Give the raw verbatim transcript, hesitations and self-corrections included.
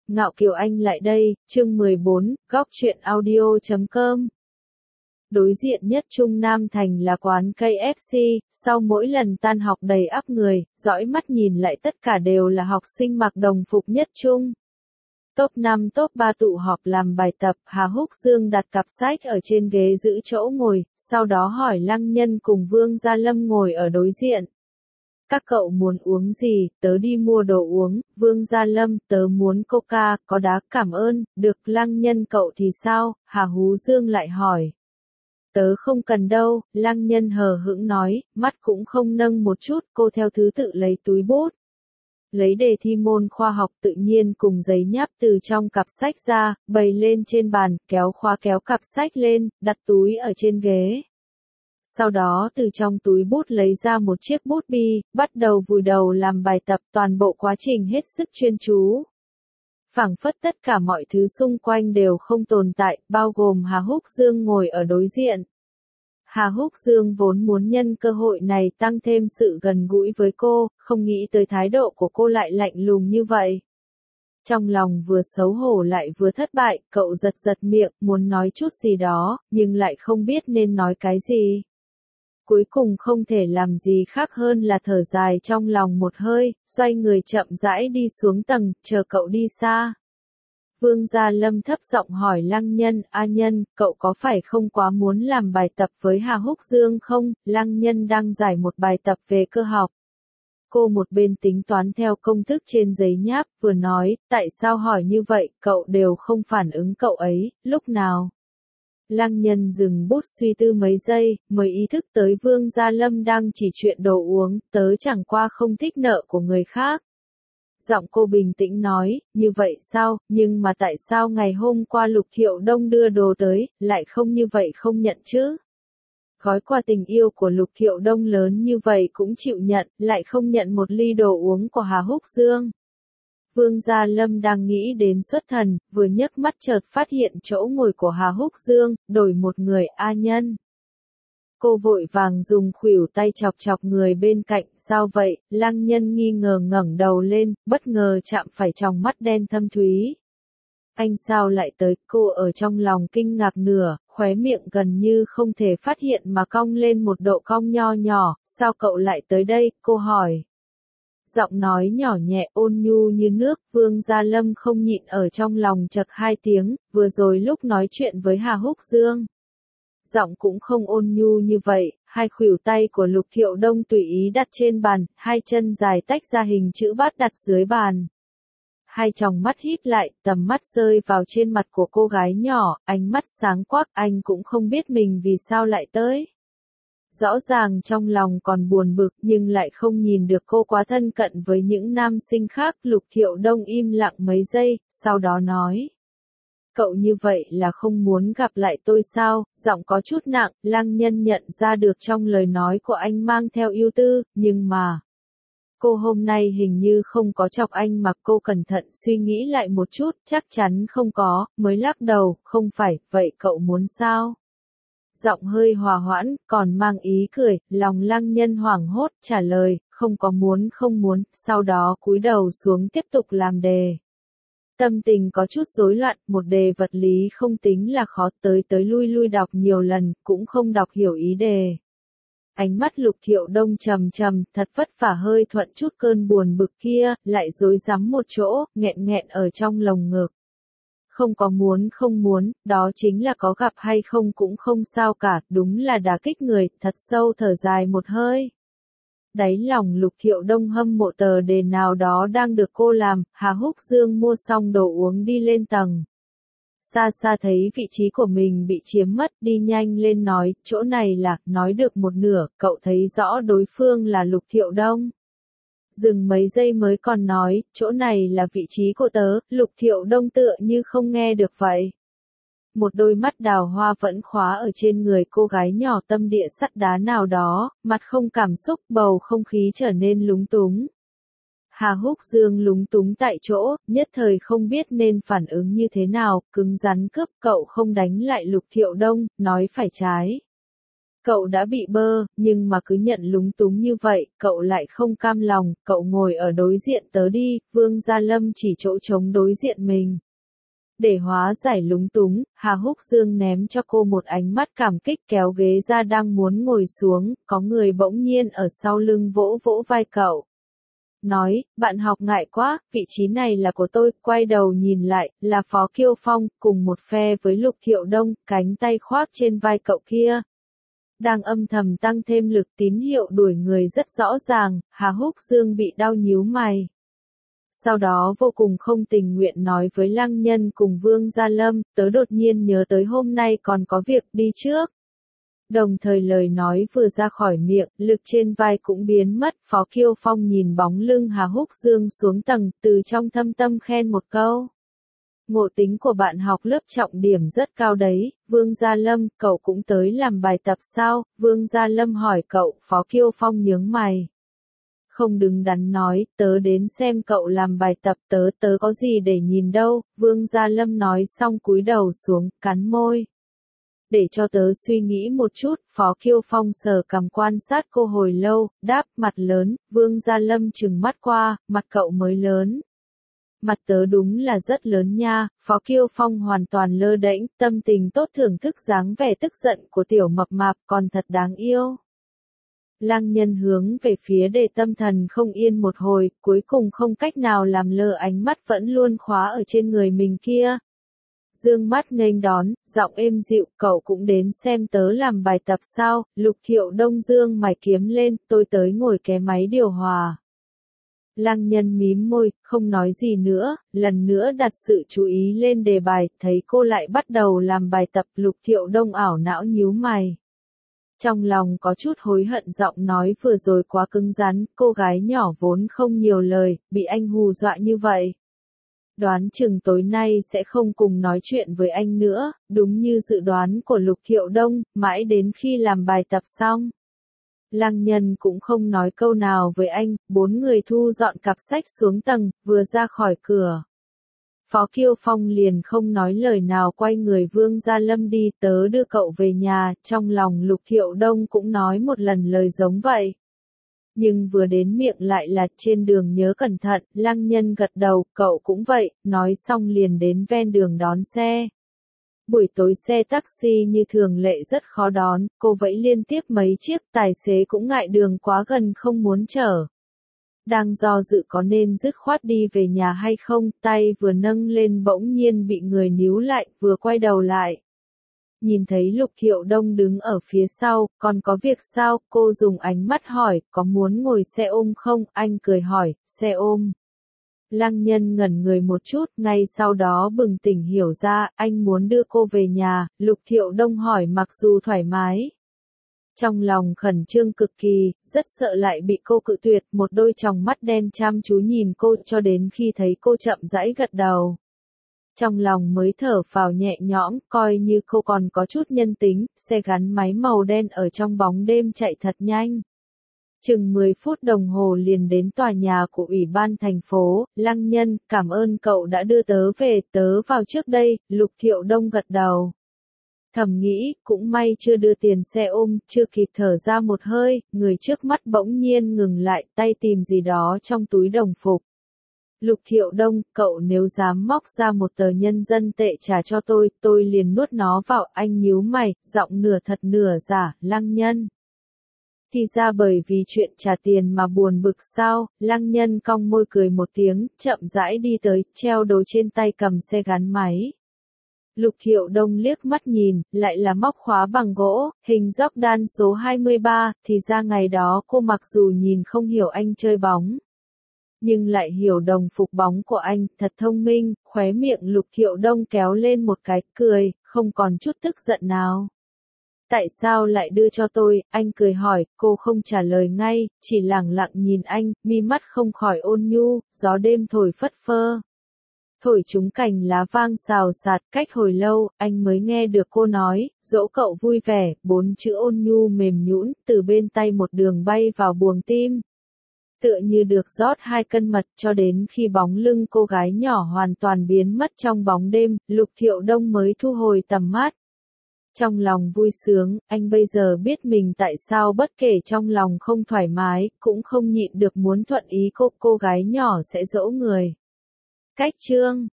Ngạo Kiều Anh lại đây, chương mười bốn, góc truyện audio chấm com. Đối diện nhất Trung Nam Thành là quán ca ép xê, sau mỗi lần tan học đầy ắp người, dõi mắt nhìn lại tất cả đều là học sinh mặc đồng phục nhất Trung. Top năm top ba tụ họp làm bài tập, Hà Húc Dương đặt cặp sách ở trên ghế giữ chỗ ngồi, sau đó hỏi Lăng Nhân cùng Vương Gia Lâm ngồi ở đối diện. Các cậu muốn uống gì, tớ đi mua đồ uống. Vương Gia Lâm, tớ muốn coca, có đá, cảm ơn. Được. Lăng Nhân, cậu thì sao? Hà Hú Dương lại hỏi. Tớ không cần đâu, Lăng Nhân hờ hững nói, mắt cũng không nâng một chút. Cô theo thứ tự lấy túi bút, lấy đề thi môn khoa học tự nhiên cùng giấy nháp từ trong cặp sách ra, bày lên trên bàn, kéo khóa kéo cặp sách lên, đặt túi ở trên ghế. Sau đó từ trong túi bút lấy ra một chiếc bút bi, bắt đầu vùi đầu làm bài tập, toàn bộ quá trình hết sức chuyên chú. Phảng phất tất cả mọi thứ xung quanh đều không tồn tại, bao gồm Hà Húc Dương ngồi ở đối diện. Hà Húc Dương vốn muốn nhân cơ hội này tăng thêm sự gần gũi với cô, không nghĩ tới thái độ của cô lại lạnh lùng như vậy. Trong lòng vừa xấu hổ lại vừa thất bại, cậu giật giật miệng, muốn nói chút gì đó, nhưng lại không biết nên nói cái gì. Cuối cùng không thể làm gì khác hơn là thở dài trong lòng một hơi, xoay người chậm rãi đi xuống tầng, chờ cậu đi xa. Vương Gia Lâm thấp giọng hỏi Lăng Nhân, A Nhân, cậu có phải không quá muốn làm bài tập với Hà Húc Dương không? Lăng Nhân đang giải một bài tập về cơ học. Cô một bên tính toán theo công thức trên giấy nháp, vừa nói, tại sao hỏi như vậy, cậu đều không phản ứng cậu ấy, lúc nào? Lăng Nhân dừng bút suy tư mấy giây, mới ý thức tới Vương Gia Lâm đang chỉ chuyện đồ uống, tớ chẳng qua không thích nợ của người khác. Giọng cô bình tĩnh nói, như vậy sao, nhưng mà tại sao ngày hôm qua Lục Thiệu Đông đưa đồ tới, lại không như vậy không nhận chứ? Gói quà tình yêu của Lục Thiệu Đông lớn như vậy cũng chịu nhận, lại không nhận một ly đồ uống của Hà Húc Dương. Vương Gia Lâm đang nghĩ đến xuất thần, vừa nhấc mắt chợt phát hiện chỗ ngồi của Hà Húc Dương, đổi một người, A Nhân. Cô vội vàng dùng khuỷu tay chọc chọc người bên cạnh, sao vậy? Lăng Nhân nghi ngờ ngẩng đầu lên, bất ngờ chạm phải tròng mắt đen thâm thúy. Anh sao lại tới? Cô ở trong lòng kinh ngạc nửa, khóe miệng gần như không thể phát hiện mà cong lên một độ cong nho nhỏ, sao cậu lại tới đây? Cô hỏi. Giọng nói nhỏ nhẹ ôn nhu như nước, Vương Gia Lâm không nhịn ở trong lòng chật hai tiếng, vừa rồi lúc nói chuyện với Hà Húc Dương. Giọng cũng không ôn nhu như vậy, hai khuỷu tay của Lục Thiệu Đông tùy ý đặt trên bàn, hai chân dài tách ra hình chữ bát đặt dưới bàn. Hai tròng mắt híp lại, tầm mắt rơi vào trên mặt của cô gái nhỏ, ánh mắt sáng quắc, anh cũng không biết mình vì sao lại tới. Rõ ràng trong lòng còn buồn bực nhưng lại không nhìn được cô quá thân cận với những nam sinh khác. Lục Thiệu Đông im lặng mấy giây, sau đó nói. Cậu như vậy là không muốn gặp lại tôi sao? Giọng có chút nặng, Lăng Nhân nhận ra được trong lời nói của anh mang theo ưu tư, nhưng mà. Cô hôm nay hình như không có chọc anh mà cô cẩn thận suy nghĩ lại một chút, chắc chắn không có, mới lắc đầu, không phải, vậy cậu muốn sao? Giọng hơi hòa hoãn, còn mang ý cười, lòng Lăng Nhân hoảng hốt, trả lời, không có muốn không muốn, sau đó cúi đầu xuống tiếp tục làm đề. Tâm tình có chút rối loạn, một đề vật lý không tính là khó, tới tới lui lui đọc nhiều lần, cũng không đọc hiểu ý đề. Ánh mắt Lục Thiệu Đông trầm trầm, thật vất vả hơi thuận chút cơn buồn bực kia, lại rối rắm một chỗ, nghẹn nghẹn ở trong lồng ngực. Không có muốn không muốn, đó chính là có gặp hay không cũng không sao cả, đúng là đả kích người, thật sâu thở dài một hơi. Đáy lòng Lục Thiệu Đông hâm mộ tờ đề nào đó đang được cô làm, Hà Húc Dương mua xong đồ uống đi lên tầng. Xa xa thấy vị trí của mình bị chiếm mất, đi nhanh lên nói, chỗ này là, nói được một nửa, cậu thấy rõ đối phương là Lục Thiệu Đông. Dừng mấy giây mới còn nói, chỗ này là vị trí của tớ, Lục Thiệu Đông tựa như không nghe được vậy. Một đôi mắt đào hoa vẫn khóa ở trên người cô gái nhỏ tâm địa sắt đá nào đó, mặt không cảm xúc, bầu không khí trở nên lúng túng. Hà Húc Dương lúng túng tại chỗ, nhất thời không biết nên phản ứng như thế nào, cứng rắn cướp, cậu không đánh lại Lục Thiệu Đông, nói phải trái. Cậu đã bị bơ, nhưng mà cứ nhận lúng túng như vậy, cậu lại không cam lòng, cậu ngồi ở đối diện tớ đi, Vương Gia Lâm chỉ chỗ trống đối diện mình. Để hóa giải lúng túng, Hà Húc Dương ném cho cô một ánh mắt cảm kích kéo ghế ra đang muốn ngồi xuống, có người bỗng nhiên ở sau lưng vỗ vỗ vai cậu. Nói, bạn học ngại quá, vị trí này là của tôi, quay đầu nhìn lại, là Phó Kiêu Phong, cùng một phe với Lục Thiệu Đông, cánh tay khoác trên vai cậu kia. Đang âm thầm tăng thêm lực tín hiệu đuổi người rất rõ ràng, Hà Húc Dương bị đau nhíu mày. Sau đó vô cùng không tình nguyện nói với Lăng Nhân cùng Vương Gia Lâm, tớ đột nhiên nhớ tới hôm nay còn có việc đi trước. Đồng thời lời nói vừa ra khỏi miệng, lực trên vai cũng biến mất, Phó Kiêu Phong nhìn bóng lưng Hà Húc Dương xuống tầng, từ trong thâm tâm khen một câu. Ngộ tính của bạn học lớp trọng điểm rất cao đấy, Vương Gia Lâm, cậu cũng tới làm bài tập sao? Vương Gia Lâm hỏi cậu, Phó Kiêu Phong nhướng mày. Không đứng đắn nói, tớ đến xem cậu làm bài tập tớ, tớ có gì để nhìn đâu, Vương Gia Lâm nói xong cúi đầu xuống, cắn môi. Để cho tớ suy nghĩ một chút, Phó Kiêu Phong sờ cằm quan sát cô hồi lâu, đáp, mặt lớn, Vương Gia Lâm trừng mắt qua, mặt cậu mới lớn. Mặt tớ đúng là rất lớn nha, Phó Kiêu Phong hoàn toàn lơ đễnh, tâm tình tốt thưởng thức dáng vẻ tức giận của tiểu mập mạp còn thật đáng yêu. Lăng Nhân hướng về phía Đề Tâm Thần không yên một hồi, cuối cùng không cách nào làm lơ ánh mắt vẫn luôn khóa ở trên người mình kia. Dương mắt nghênh đón, giọng êm dịu, cậu cũng đến xem tớ làm bài tập sao? Lục Thiệu Đông dương mày kiếm lên, tôi tới ngồi ké máy điều hòa. Lăng Nhân mím môi, không nói gì nữa, lần nữa đặt sự chú ý lên đề bài, thấy cô lại bắt đầu làm bài tập, Lục Thiệu Đông ảo não nhíu mày. Trong lòng có chút hối hận, giọng nói vừa rồi quá cứng rắn, cô gái nhỏ vốn không nhiều lời, bị anh hù dọa như vậy. Đoán chừng tối nay sẽ không cùng nói chuyện với anh nữa, đúng như dự đoán của Lục Thiệu Đông, mãi đến khi làm bài tập xong. Lăng Nhân cũng không nói câu nào với anh, bốn người thu dọn cặp sách xuống tầng, vừa ra khỏi cửa. Phó Kiêu Phong liền không nói lời nào quay người Vương Gia Lâm đi, tớ đưa cậu về nhà, trong lòng Lục Thiệu Đông cũng nói một lần lời giống vậy. Nhưng vừa đến miệng lại là trên đường nhớ cẩn thận, Lăng Nhân gật đầu, cậu cũng vậy, nói xong liền đến ven đường đón xe. Buổi tối xe taxi như thường lệ rất khó đón, cô vẫy liên tiếp mấy chiếc, tài xế cũng ngại đường quá gần không muốn chở. Đang do dự có nên dứt khoát đi về nhà hay không, tay vừa nâng lên bỗng nhiên bị người níu lại, vừa quay đầu lại. Nhìn thấy Lục Thiệu Đông đứng ở phía sau, còn có việc sao, cô dùng ánh mắt hỏi, có muốn ngồi xe ôm không, anh cười hỏi, xe ôm. Lăng Nhân ngẩn người một chút, ngay sau đó bừng tỉnh hiểu ra, anh muốn đưa cô về nhà, Lục Thiệu Đông hỏi mặc dù thoải mái. Trong lòng khẩn trương cực kỳ, rất sợ lại bị cô cự tuyệt, một đôi tròng mắt đen chăm chú nhìn cô cho đến khi thấy cô chậm rãi gật đầu. Trong lòng mới thở phào nhẹ nhõm, coi như cô còn có chút nhân tính, xe gắn máy màu đen ở trong bóng đêm chạy thật nhanh. Chừng mười phút đồng hồ liền đến tòa nhà của Ủy ban thành phố, Lăng Nhân, cảm ơn cậu đã đưa tớ về, tớ vào trước đây, Lục Thiệu Đông gật đầu. Thầm nghĩ, cũng may chưa đưa tiền xe ôm, chưa kịp thở ra một hơi, người trước mắt bỗng nhiên ngừng lại, tay tìm gì đó trong túi đồng phục. Lục Thiệu Đông, cậu nếu dám móc ra một tờ nhân dân tệ trả cho tôi, tôi liền nuốt nó vào, anh nhíu mày, giọng nửa thật nửa giả, Lăng Nhân. Thì ra bởi vì chuyện trả tiền mà buồn bực sao, Lăng Nhân cong môi cười một tiếng, chậm rãi đi tới, treo đồ trên tay cầm xe gắn máy. Lục Thiệu Đông liếc mắt nhìn, lại là móc khóa bằng gỗ, hình Jordan số hai mươi ba, thì ra ngày đó cô mặc dù nhìn không hiểu anh chơi bóng. Nhưng lại hiểu đồng phục bóng của anh, thật thông minh, khóe miệng Lục Thiệu Đông kéo lên một cái, cười, không còn chút tức giận nào. Tại sao lại đưa cho tôi, anh cười hỏi, cô không trả lời ngay, chỉ lẳng lặng nhìn anh, mi mắt không khỏi ôn nhu, gió đêm thổi phất phơ. Thổi chúng cành lá vang xào xạc, cách hồi lâu, anh mới nghe được cô nói, dỗ cậu vui vẻ, bốn chữ ôn nhu mềm nhũn, từ bên tay một đường bay vào buồng tim. Tựa như được rót hai cân mật cho đến khi bóng lưng cô gái nhỏ hoàn toàn biến mất trong bóng đêm, Lục Thiệu Đông mới thu hồi tầm mắt. Trong lòng vui sướng, anh bây giờ biết mình tại sao bất kể trong lòng không thoải mái, cũng không nhịn được muốn thuận ý cô cô gái nhỏ sẽ dỗ người. Cách chương